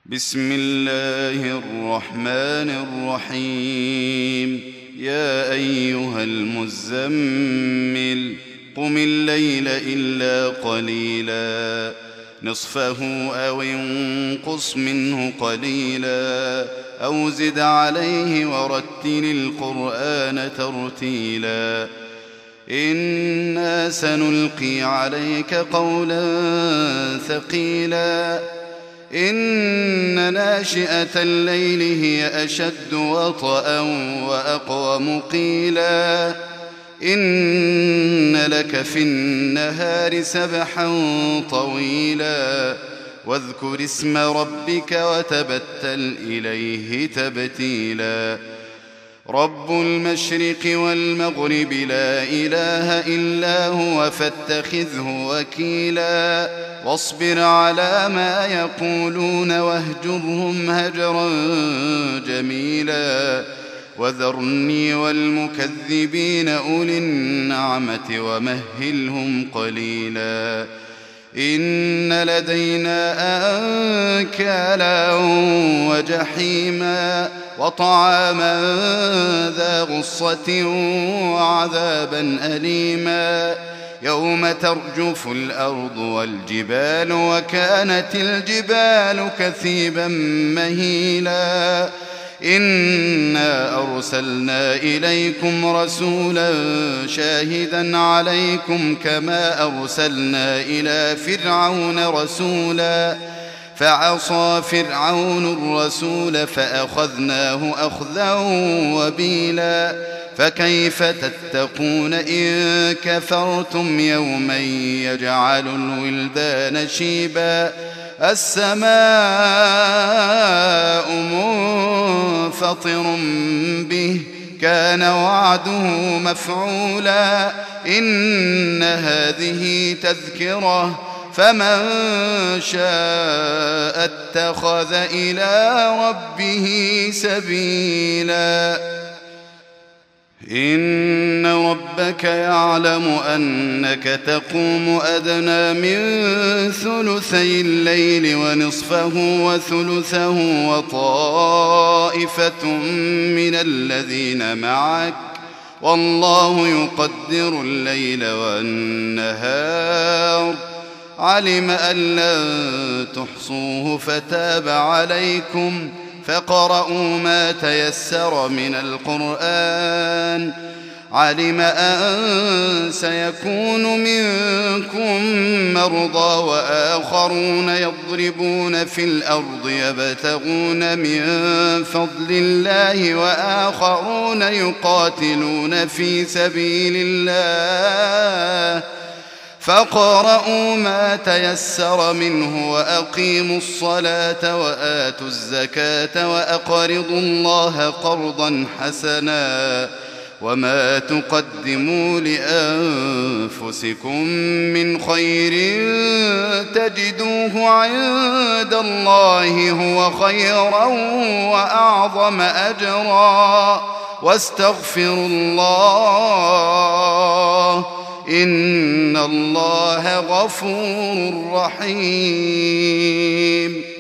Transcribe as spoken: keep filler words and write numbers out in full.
بسم الله الرحمن الرحيم. يا أيها المزمل قم الليل إلا قليلا نصفه أو انقص منه قليلا أو زد عليه ورتل القرآن ترتيلا إنا سنلقي عليك قولا ثقيلا إن ناشئة الليل هي أشد وطئا وأقوم قيلا إن لك في النهار سبحا طويلا واذكر اسم ربك وتبتل إليه تبتيلا رب المشرق والمغرب لا إله إلا هو فاتخذه وكيلا واصبر على ما يقولون واهجرهم هجرا جميلا وذرني والمكذبين أولي النعمة ومهلهم قليلا إن لدينا أنكالا وجحيما وطعاما ذا غصة وعذابا أليما يوم ترجف الأرض والجبال وكانت الجبال كثيبا مهيلا إنا أرسلنا إليكم رسولا شاهدا عليكم كما أرسلنا إلى فرعون رسولا فعصى فرعون الرسول فأخذناه أخذا وبيلا فكيف تتقون إن كفرتم يوما يجعل الولدان شيبا السماء منفطر به كان وعده مفعولا إن هذه تذكرة فمن شاء اتخذ إلى ربه سبيلا إن ربك يعلم أنك تقوم أدنى من ثلثي الليل ونصفه وثلثه وطائفة من الذين معك والله يقدر الليل والنهار علم أن لن تحصوه فتاب عليكم فاقرؤوا ما تيسر من القرآن علم أن سيكون منكم مرضى وآخرون يضربون في الأرض يبتغون من فضل الله وآخرون يقاتلون في سبيل الله فاقرؤوا ما تيسر منه وأقيموا الصلاة وآتوا الزكاة وأقرضوا الله قرضا حسنا وما تقدموا لأنفسكم من خير تجدوه عند الله هو خيرا وأعظم أجرا واستغفروا الله إن الله غفور رحيم.